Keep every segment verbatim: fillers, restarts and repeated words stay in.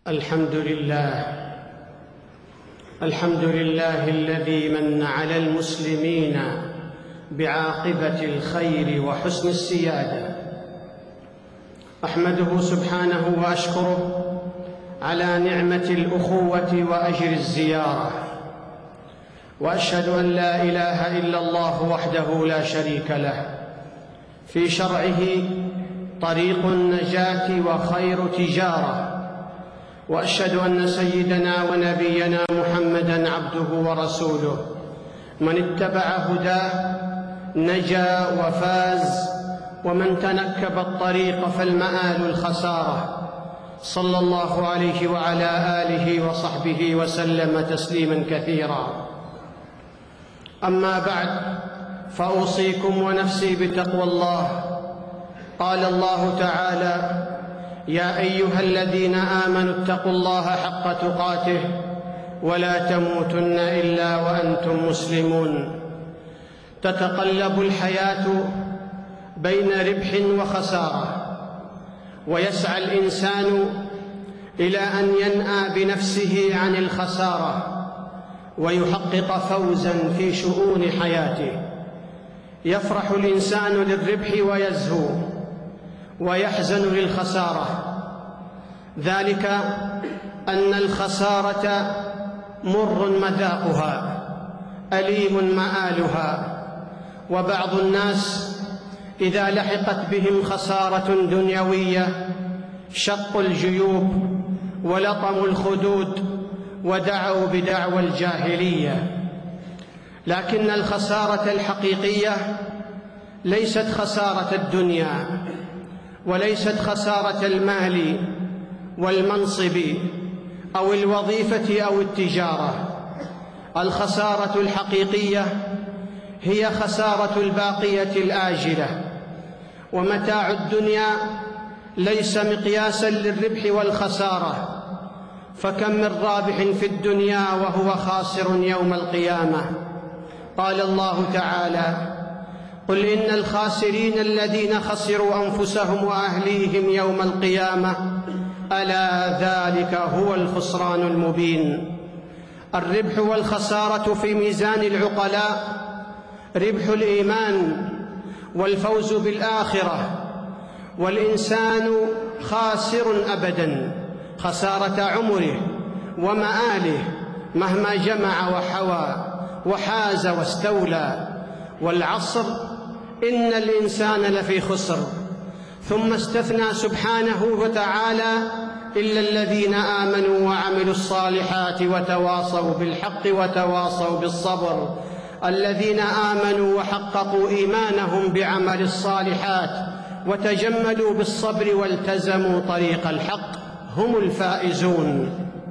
الحمد لله الحمد لله الذي من على المسلمين بعاقبة الخير وحسن السيادة. أحمده سبحانه وأشكره على نعمة الأخوة وأجر الزيارة، وأشهد أن لا إله إلا الله وحده لا شريك له، في شرعه طريق النجاة وخير تجارة. وأشهد أن سيدنا ونبينا محمدًا عبده ورسوله، من اتبع هداه نجا وفاز، ومن تنكب الطريق فالمآل الخسارة. صلى الله عليه وعلى آله وصحبه وسلم تسليماً كثيراً. أما بعد، فأوصيكم ونفسي بتقوى الله. قال الله تعالى: يا أيها الذين آمنوا اتقوا الله حق تقاته ولا تموتن إلا وأنتم مسلمون. تتقلب الحياة بين ربح وخسارة، ويسعى الإنسان إلى أن ينأى بنفسه عن الخسارة ويحقق فوزاً في شؤون حياته. يفرح الإنسان للربح ويزهو، ويحزن للخسارة. ذلك أن الخسارة مر مذاقها، أليم مآلها. وبعض الناس إذا لحقت بهم خسارة دنيوية شقوا الجيوب ولطموا الخدود ودعوا بدعوى الجاهلية. لكن الخسارة الحقيقية ليست خسارة الدنيا، وليست خسارة المال والمنصب أو الوظيفة أو التجارة. الخسارة الحقيقية هي خسارة الباقية الآجلة. ومتاع الدنيا ليس مقياساً للربح والخسارة، فكم من رابح في الدنيا وهو خاسر يوم القيامة. قال الله تعالى: قل إن الخاسرين الذين خسروا أنفسهم وأهليهم يوم القيامة ألا ذلك هو الخسران المبين. الربح والخسارة في ميزان العقلاء: ربح الإيمان والفوز بالآخرة، والإنسان خاسر أبداً خسارة عمره ومآله مهما جمع وحوى وحاز واستولى. والعصر إن الإنسان لفي خسر. ثم استثنى سبحانه وتعالى: إلا الذين آمنوا وعملوا الصالحات وتواصوا بالحق وتواصوا بالصبر. الذين آمنوا وحققوا إيمانهم بعمل الصالحات وتجملوا بالصبر والتزموا طريق الحق هم الفائزون.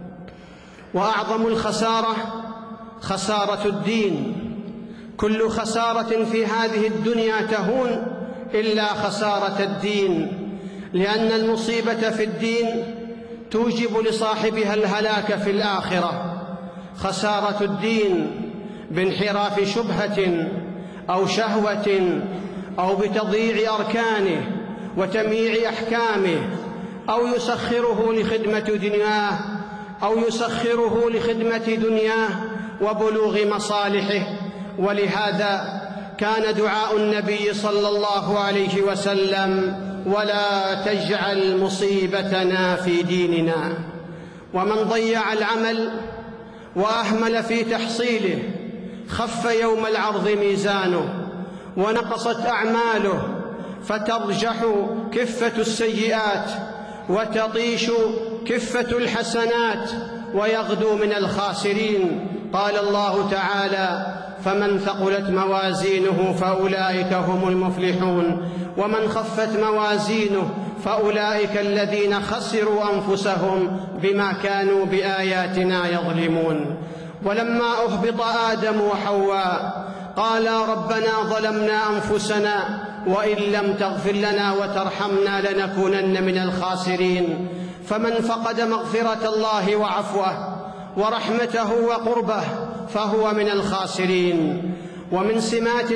وأعظم الخسارة خسارة الدين. كل خسارة في هذه الدنيا تهون إلا خسارة الدين، لأن المصيبة في الدين توجب لصاحبها الهلاك في الآخرة. خسارة الدين بانحراف شبهة أو شهوة، أو بتضييع أركانه وتمييع أحكامه، أو يسخره لخدمة دنياه أو يسخره لخدمة دنياه وبلوغ مصالحه. ولهذا كان دعاء النبي صلى الله عليه وسلم: ولا تجعل مصيبتنا في ديننا. ومن ضيع العمل وأهمل في تحصيله خف يوم العرض ميزانه، ونقصت أعماله، فترجح كفة السيئات وتطيش كفة الحسنات، ويغدو من الخاسرين. قال الله تعالى: فمن ثقلت موازينه فأولئك هم المفلحون، ومن خفت موازينه فأولئك الذين خسروا أنفسهم بما كانوا بآياتنا يظلمون. ولما أهبط آدم وحواء قالا: ربنا ظلمنا أنفسنا وإن لم تغفر لنا وترحمنا لنكونن من الخاسرين. فمن فقد مغفرة الله وعفوه ورحمته وقربه فهو من الخاسرين. ومن سمات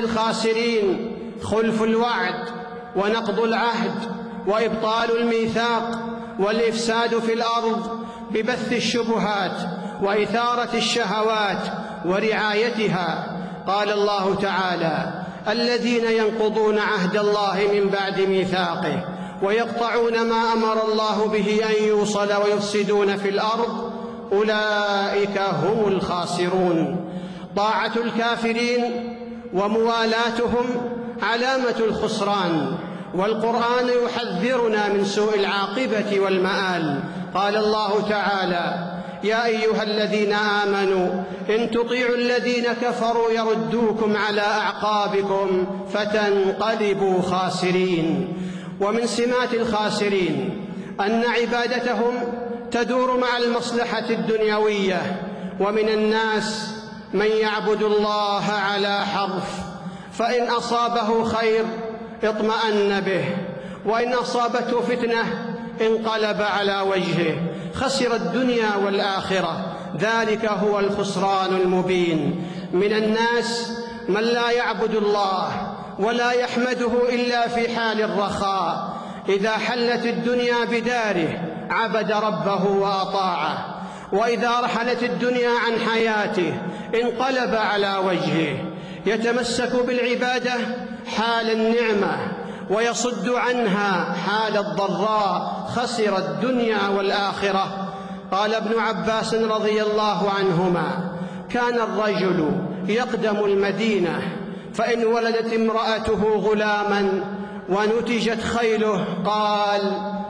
الخاسرين خلف الوعد ونقض العهد وإبطال الميثاق والإفساد في الأرض ببث الشبهات وإثارة الشهوات ورعايتها. قال الله تعالى: الذين ينقضون عهد الله من بعد ميثاقه ويقطعون ما أمر الله به أن يوصل ويفسدون في الأرض أولئك هم الخاسرون. طاعة الكافرين وموالاتهم علامة الخسران، والقرآن يحذرنا من سوء العاقبة والمآل. قال الله تعالى: يا أيها الذين آمنوا إن تطيعوا الذين كفروا يردوكم على أعقابكم فتنقلبوا خاسرين. ومن سمات الخاسرين أن عبادتهم تدور مع المصلحة الدنيوية، ومن الناس من يعبد الله على حرف، فإن أصابه خير اطمأن به، وإن أصابته فتنة انقلب على وجهه، خسر الدنيا والآخرة. ذلك هو الخسران المبين. من الناس من لا يعبد الله ولا يحمده إلا في حال الرخاء، إذا حلت الدنيا بداره عبد ربه وأطاعه، وإذا رحلت الدنيا عن حياته انقلب على وجهه، يتمسك بالعبادة حال النعمة ويصد عنها حال الضراء، خسر الدنيا والآخرة. قال ابن عباس رضي الله عنهما: كان الرجل يقدم المدينة فإن ولدت امرأته غلاما ونتجت خيله قال: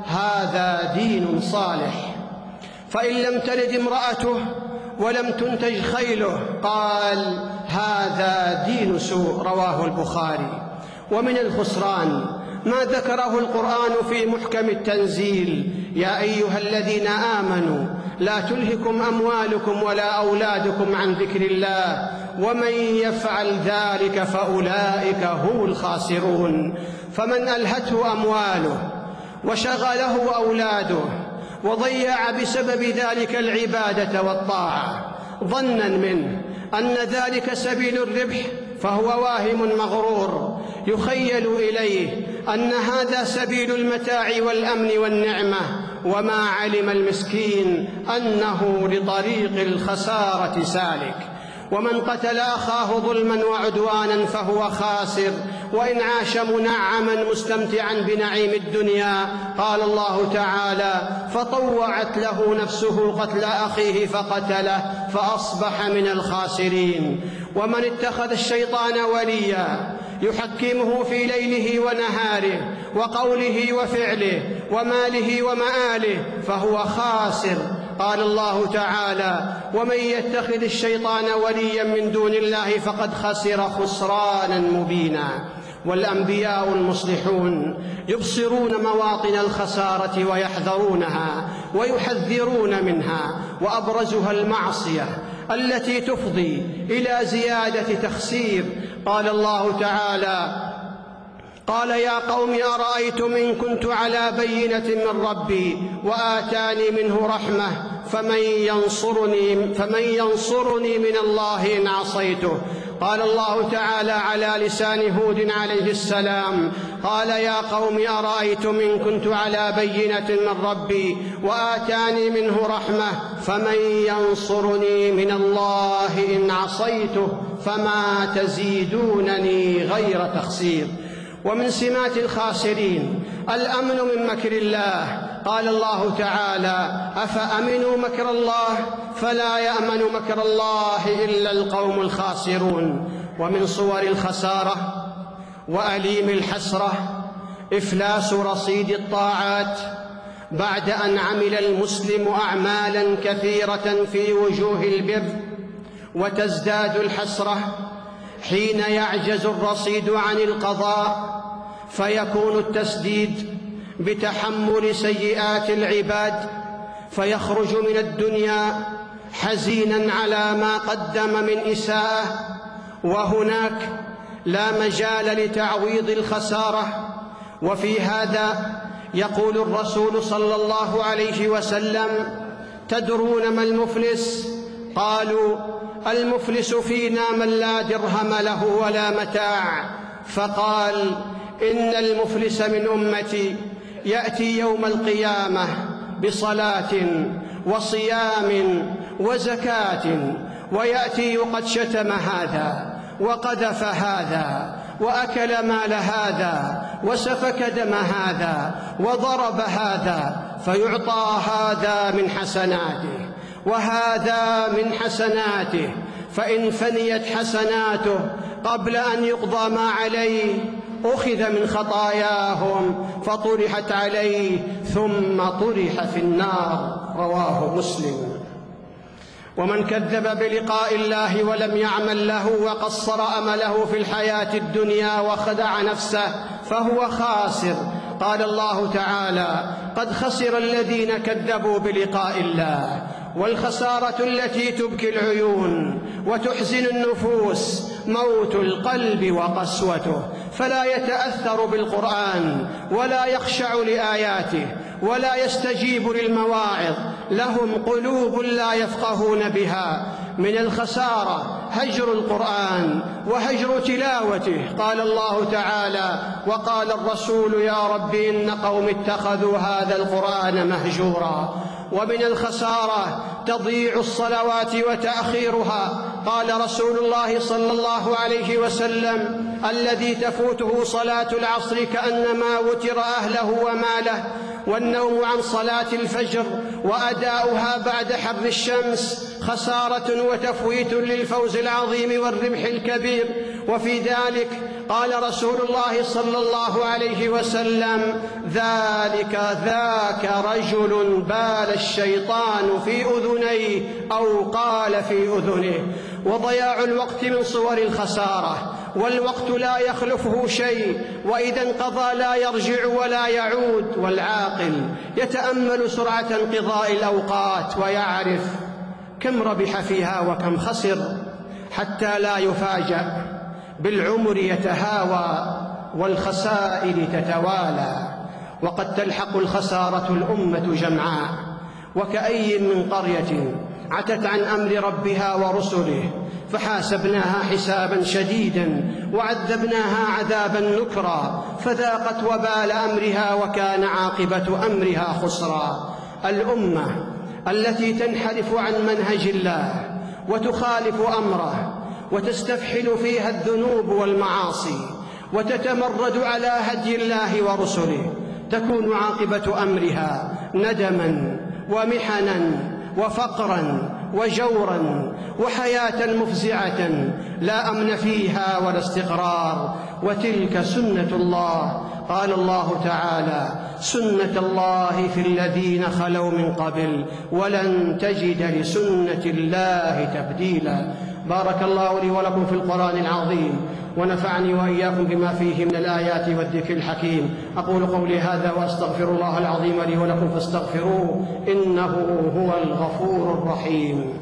هذا دين صالح، فإن لم تلد امرأته ولم تنتج خيله قال: هذا دين سوء. رواه البخاري. ومن الخسران ما ذكره القرآن في محكم التنزيل: يا أيها الذين آمنوا لا تلهكم أموالكم ولا أولادكم عن ذكر الله ومن يفعل ذلك فأولئك هم الخاسرون. فمن ألهته أمواله وشغله أولاده وضيع بسبب ذلك العبادة والطاعة ظنا منه أن ذلك سبيل الربح فهو واهم مغرور، يخيل إليه أن هذا سبيل المتاع والأمن والنعمة، وما علم المسكين أنه لطريق الخسارة سالك. ومن قتل أخاه ظلما وعدوانا فهو خاسر، وإن عاش منعما مستمتعا بنعيم الدنيا. قال الله تعالى: فطوعت له نفسه قتل أخيه فقتله فأصبح من الخاسرين. ومن اتخذ الشيطان وليا يحكمه في ليله ونهاره وقوله وفعله وماله ومآله فهو خاسر. قال الله تعالى: ومن يتخذ الشيطان وليا من دون الله فقد خسر خسرانا مبينا. والأنبياء المصلحون يبصرون مواطن الخسارة ويحذرونها ويحذرون منها، وأبرزها المعصية التي تفضي إلى زيادة تخسير. قال الله تعالى: قال يا قوم أرأيتم إن كنت على بينة من ربي وآتاني منه رحمة فمن ينصرني, فمن ينصرني من الله إن عصيته. قال الله تعالى على لسان هود عليه السلام: قال يا قوم أرأيتم إن كنت على بينة من ربي وآتاني منه رحمة فمن ينصرني من الله إن عصيته فما تزيدونني غير تخسير. ومن سمات الخاسرين الأمن من مكر الله. قال الله تعالى: أفأمنوا مكر الله فلا يأمن مكر الله إلا القوم الخاسرون. ومن صور الخسارة وأليم الحسرة إفلاس رصيد الطاعات بعد أن عمل المسلم أعمالا كثيرة في وجوه البر، وتزداد الحسرة حين يعجز الرصيد عن القضاء، فيكون التسديد بتحمل سيئات العباد، فيخرج من الدنيا حزينا على ما قدم من إساءة، وهناك لا مجال لتعويض الخسارة. وفي هذا يقول الرسول صلى الله عليه وسلم: تدرون ما المفلس؟ قالوا: المفلس فينا من لا درهم له ولا متاع. فقال: إن المفلس من أمتي يأتي يوم القيامة بصلاة وصيام وزكاة، ويأتي قد شتم هذا وقذف هذا وأكل مال هذا وسفك دم هذا وضرب هذا، فيعطى هذا من حسناته وهذا من حسناته، فإن فنيت حسناته قبل أن يقضى ما عليه أخذ من خطاياهم فطرحت عليه ثم طرح في النار. رواه مسلم. ومن كذب بلقاء الله ولم يعمل له وقصر أمله في الحياة الدنيا وخدع نفسه فهو خاسر. قال الله تعالى: قد خسر الذين كذبوا بلقاء الله. والخسارة التي تبكي العيون وتحزن النفوس موت القلب وقسوته، فلا يتأثر بالقرآن ولا يخشع لآياته ولا يستجيب للمواعظ، لهم قلوب لا يفقهون بها. من الخسارة هجر القرآن وهجر تلاوته. قال الله تعالى: وقال الرسول يا رب إن قوم اتخذوا هذا القرآن مهجورا. ومن الخسارة تضييع الصلوات وتأخيرها. قال رسول الله صلى الله عليه وسلم: الذي تفوته صلاة العصر كأنما وتر أهله وماله. والنوم عن صلاة الفجر وأداؤها بعد حر الشمس خسارة وتفويت للفوز العظيم والربح الكبير. وفي ذلك قال رسول الله صلى الله عليه وسلم: ذلك ذاك رجل بال الشيطان في أذنيه، أو قال في أذنه. وضياع الوقت من صور الخسارة، والوقت لا يخلفه شيء، وإذا انقضى لا يرجع ولا يعود. والعاقل يتأمل سرعة انقضاء الأوقات ويعرف كم ربح فيها وكم خسر، حتى لا يفاجأ بالعمر يتهاوى والخسائر تتوالى. وقد تلحق الخسارة الأمة جمعاء، وكأي من قرية عتت عن أمر ربها ورسله فحاسبناها حسابا شديدا وعذبناها عذابا نكرا فذاقت وبال أمرها وكان عاقبة أمرها خسرا. الأمة التي تنحرف عن منهج الله وتخالف أمره وتستفحل فيها الذنوب والمعاصي وتتمرد على هدي الله ورسله تكون عاقبة أمرها ندما ومحنا وفقرا وجورا وحياة مفزعة لا أمن فيها ولا استقرار. وتلك سنة الله. قال الله تعالى: سنة الله في الذين خلوا من قبل ولن تجد لسنة الله تبديلا. بارك الله لي ولكم في القرآن العظيم، ونفعني وإياكم بما فيه من الآيات والذكر الحكيم. أقول قولي هذا وأستغفر الله العظيم لي ولكم فاستغفروه إنه هو الغفور الرحيم.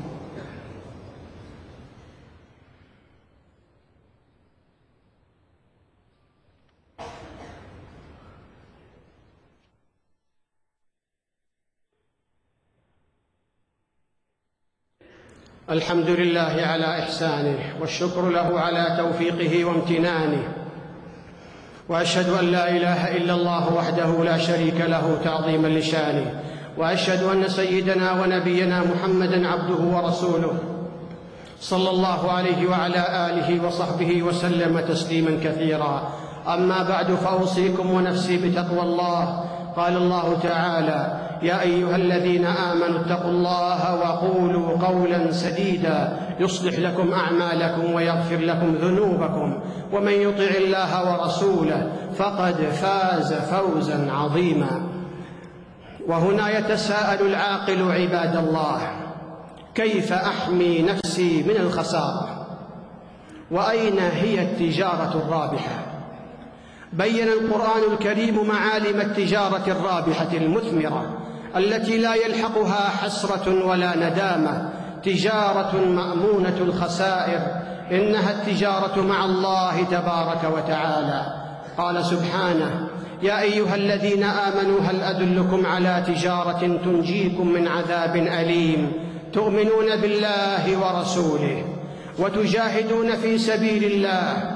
الحمد لله على إحسانه، والشكر له على توفيقه وامتنانه، وأشهد أن لا إله إلا الله وحده لا شريك له تعظيما لشانه، وأشهد أن سيدنا ونبينا محمدًا عبده ورسوله صلى الله عليه وعلى آله وصحبه وسلم تسليما كثيرا. أما بعد، فأوصيكم ونفسي بتقوى الله. قال الله تعالى: يا أيها الذين آمنوا اتقوا الله وقولوا قولا سديدا يصلح لكم أعمالكم ويغفر لكم ذنوبكم، ومن يطع الله ورسوله فقد فاز فوزا عظيما. وهنا يتساءل العاقل عباد الله: كيف أحمي نفسي من الخسارة؟ وأين هي التجارة الرابحة؟ بين القرآن الكريم معالم التجارة الرابحة المثمرة التي لا يلحقها حسرة ولا ندامة، تجارة مأمونة الخسائر، إنها التجارة مع الله تبارك وتعالى. قال سبحانه: يا أيها الذين آمنوا هل أدلكم على تجارة تنجيكم من عذاب أليم تؤمنون بالله ورسوله وتجاهدون في سبيل الله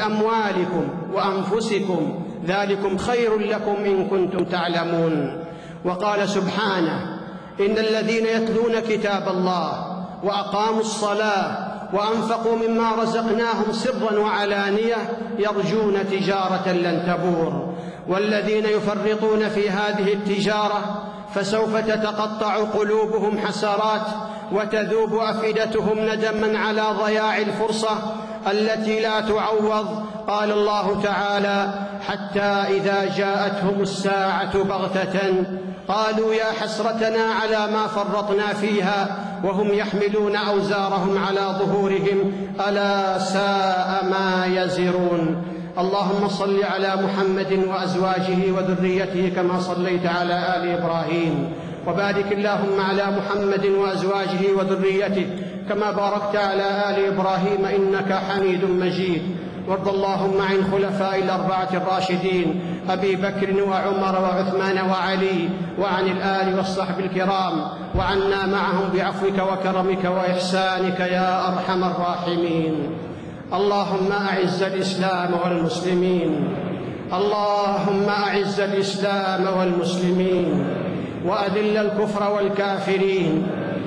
بأموالكم وأنفسكم ذلكم خير لكم إن كنتم تعلمون. وقال سبحانه: إن الذين يتلون كتاب الله وأقاموا الصلاة وأنفقوا مما رزقناهم سرا وعلانية يرجون تجارة لن تبور. والذين يفرطون في هذه التجارة فسوف تتقطع قلوبهم حسرات وتذوب أفئدتهم ندما على ضياع الفرصة التي لا تعوض. قال الله تعالى: حتى إذا جاءتهم الساعة بغتة قالوا يا حسرتنا على ما فرطنا فيها وهم يحملون أوزارهم على ظهورهم ألا ساء ما يزرون. اللهم صل على محمد وأزواجه وذريته كما صليت على آل إبراهيم، وبارك اللهم على محمد وأزواجه وذريته كما باركت على آل إبراهيم إنك حميد مجيد. وارض اللهم عن الخلفاء الأربعة الراشدين أبي بكر وعمر وعثمان وعلي، وعن الآل والصحب الكرام، وعنا معهم بعفوك وكرمك وإحسانك يا أرحم الراحمين. اللهم أعز الإسلام والمسلمين، اللهم أعز الإسلام والمسلمين، وأذل الكفر والكافرين،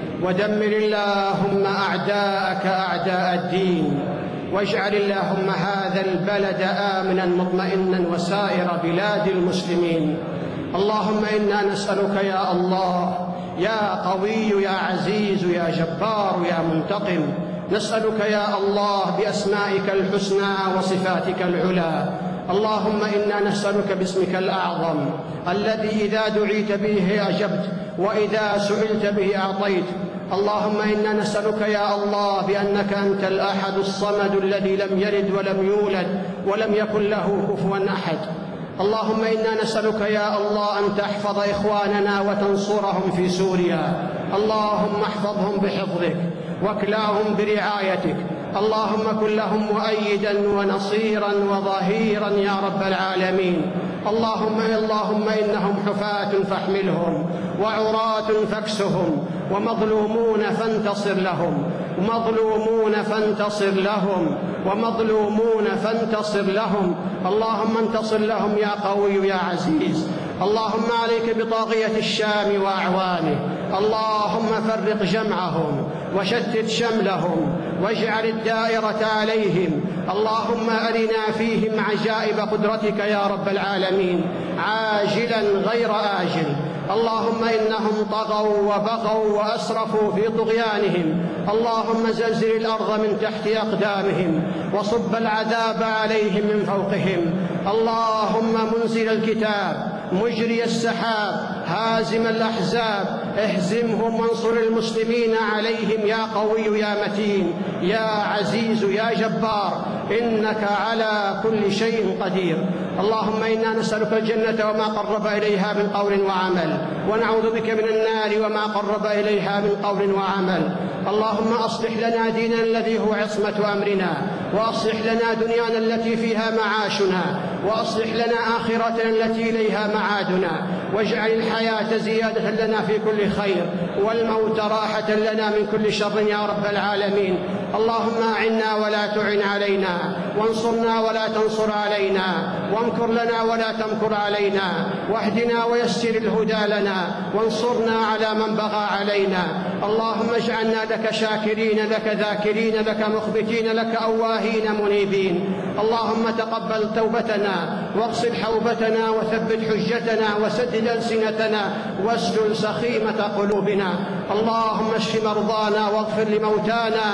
ودمر اللهم أعداءك أعداء الدين، واجعل اللهم هذا البلد آمنا مطمئنا وسائر بلاد المسلمين. اللهم إنا نسألك يا الله يا قوي يا عزيز يا جبار يا منتقم، نسألك يا الله بأسمائك الحسنى وصفاتك العلى. اللهم إنا نسألك باسمك الأعظم الذي إذا دعيت به أجبت وإذا سئلت به أعطيت. اللهم إنا نسألك يا الله بأنك أنت الأحد الصمد الذي لم يلد ولم يولد ولم يكن له كفوا أحد. اللهم إنا نسألك يا الله أن تحفظ إخواننا وتنصرهم في سوريا. اللهم احفظهم بحفظك واكلاهم برعايتك. اللهم كن لهم مؤيدا ونصيرا وظهيرا يا رب العالمين. اللهم اللهم إنهم حفاة فاحملهم وعراة فاكسهم ومظلومون فانتصر لهم ومظلومون فانتصر لهم ومظلومون فانتصر لهم. اللهم انتصر لهم يا قوي يا عزيز. اللهم عليك بطاغية الشام وأعوانه. اللهم فرق جمعهم وشتت شملهم واجعل الدائرة عليهم. اللهم أرنا فيهم عجائب قدرتك يا رب العالمين عاجلا غير آجل. اللهم إنهم طغوا وبغوا وأسرفوا في طغيانهم. اللهم زلزل الأرض من تحت أقدامهم وصب العذاب عليهم من فوقهم. اللهم منزل الكتاب مجري السحاب هازم الأحزاب اهزمهم وانصر المسلمين عليهم يا قوي يا متين يا عزيز يا جبار إنك على كل شيء قدير. اللهم إنا نسألك الجنة وما قرب إليها من قول وعمل، ونعوذ بك من النار وما قرب إليها من قول وعمل. اللهم أصلح لنا ديننا الذي هو عصمة أمرنا، وأصلح لنا دنيانا التي فيها معاشنا، وأصلح لنا آخرتنا التي إليها معادنا، واجعل الحياة زيادة لنا في كل خير والموت راحة لنا من كل شر يا رب العالمين. اللهم أعنا ولا تعن علينا، وانصرنا ولا تنصر علينا، وامكر لنا ولا تمكر علينا، واهدنا ويسر الهدى لنا، وانصرنا على من بغى علينا. اللهم اجعلنا لك شاكرين لك ذاكرين لك مخبتين لك أواهين منيبين. اللهم تقبل توبتنا واغسل حوبتنا وثبت حجتنا وسدد ألسنتنا واسلل سخيمة قلوبنا. اللهم اشف مرضانا واغفر لموتانا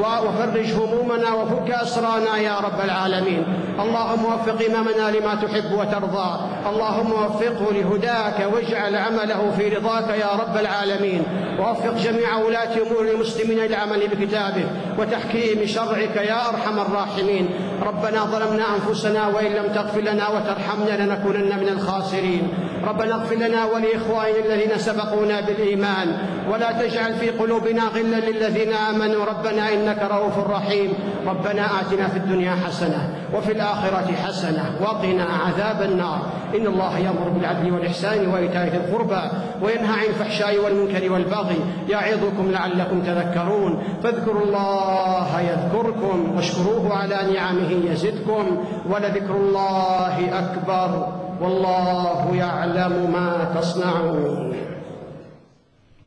وفرج همومنا وفك أسرانا يا رب العالمين. اللهم وفق إمامنا لما تحب وترضى. اللهم وفقه لهداك واجعل عمله في رضاك يا رب العالمين. ووفق جميع ولاة أمور المسلمين للعمل بكتابه وتحكيم شرعك يا أرحم الراحمين. ربنا ظلمنا أنفسنا وإن لم تغفر لنا وترحمنا لنكونن من الخاسرين. ربنا اغفر لنا ولإخواننا الذين سبقونا بالإيمان ولا تجعل في قلوبنا غلا للذين آمنوا ربنا إنك رؤوف رحيم. ربنا آتنا في الدنيا حسنة وفي الآخرة حسنة وقنا عذاب النار. إن الله يأمر بالعدل والإحسان وإيتاء ذي القربى وينهى عن الفحشاء والمنكر والبغي يعظكم لعلكم تذكرون. فاذكروا الله يذكركم واشكروه على نعمه يزدكم ولذكر الله أكبر. والله يعلم ما تصنعون.